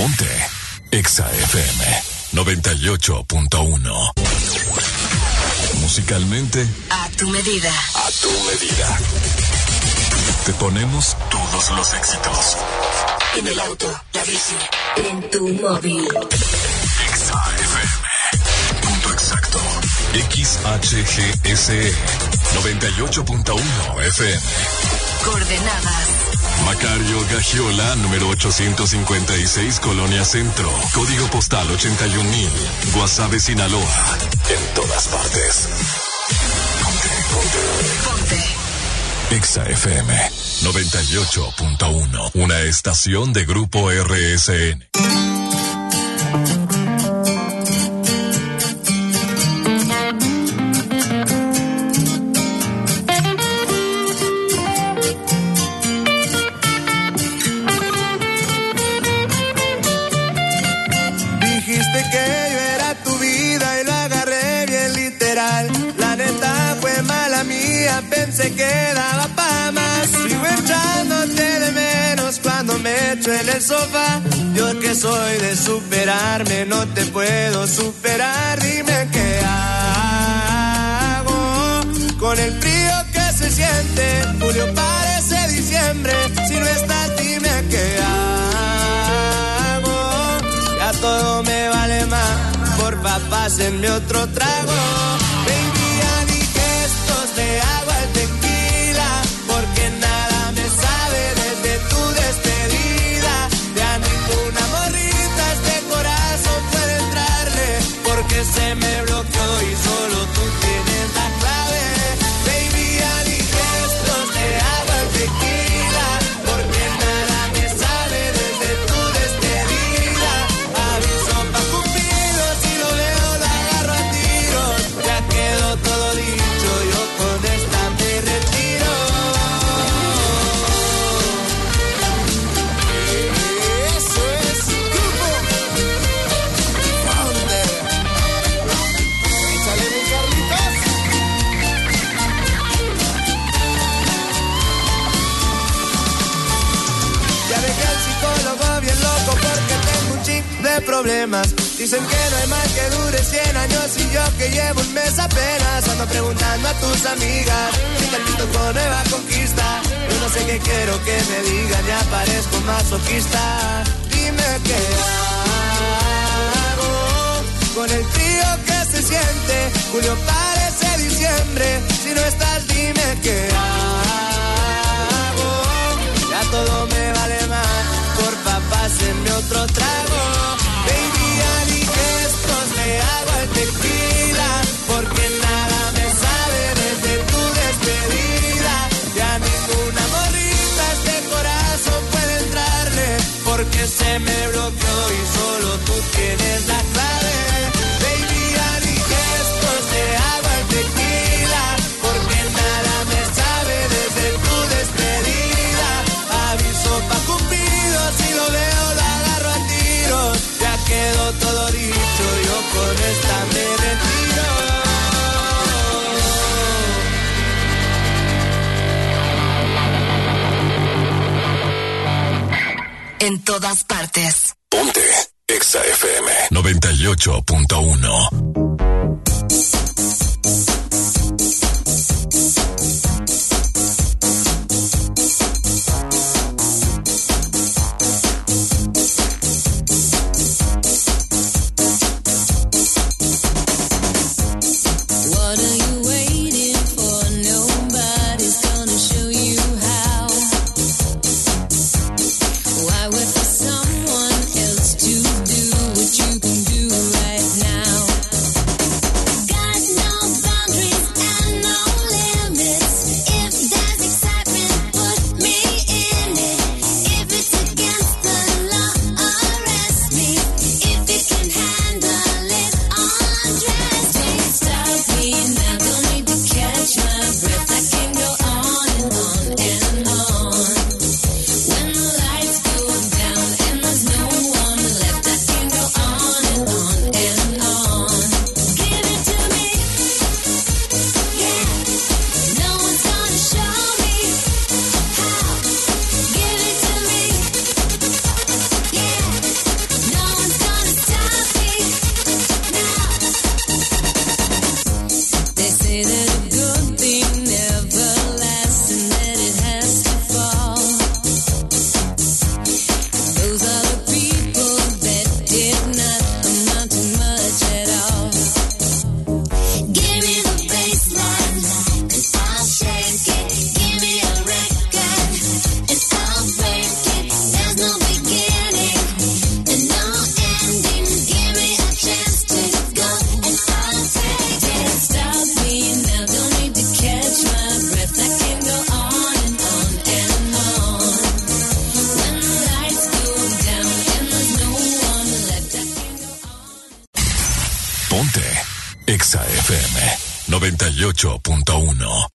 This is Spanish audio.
Ponte Exa FM 98.1. Musicalmente a tu medida. A tu medida. Te ponemos todos los éxitos. En el auto, la bici, en tu móvil. Exa FM. Punto exacto. XHGSE 98.1 FM. Coordenadas. Macario Gagiola, número 856, Colonia Centro. Código postal 81,000. Guasave, Sinaloa. En todas partes. Ponte. Exa FM 98.1. Una estación de Grupo RSN. Pensé que daba pa' más. Sigo echándote de menos cuando me echo en el sofá. Yo que soy de superarme, no te puedo superar. Dime qué hago con el frío que se siente. Julio parece diciembre. Si no estás, dime qué hago. Ya todo me vale más. Porfa, pásenme otro trago. Baby, adicto estos de agua al tequila, porque nada me sabe desde tu despedida. Ya ninguna morrita este corazón puede entrarle, porque se me bloqueó y solo tú tienes la clave. Baby, adicto estos de agua al tequila, porque nada me sabe desde tu despedida. Aviso pa' Cupido, si lo veo lo agarro a tiros. Ya quedó todo dicho, yo con esta me retiro. Eso es grupo. ¿Dónde? Échale mi Carlitos. Ya dejé al psicólogo bien loco porque tengo un chingo de problemas. Dicen que no hay mal que dure 100 años y yo que llevo un mes apenas. Ando preguntando a tus amigas si Carlito con nueva conquista. Yo no sé qué quiero que me digan, ya parezco masoquista. Dime qué hago con el frío que se siente. Julio parece diciembre. Si no estás, dime qué hago. Ya todo me vale más. Porfa, pásenme otro trago. Baby, estos me hago el tequila, porque nada me sabe desde tu despedida. Ya ninguna morrita este corazón puede entrarle, porque se me bloqueó y solo tú tienes la clave. Baby, estos me hago el tequila, porque nada me sabe desde tu despedida. Aviso pa' Cupido, si lo veo lo agarro a tiros. Ya quedó todo dicho, yo con esta me retiro. En todas partes. Ponte Exa FM 98.1. What are you waiting for? Nobody's gonna show you how. Why wait for someone else to do what you can do right now? Exa FM 98.1.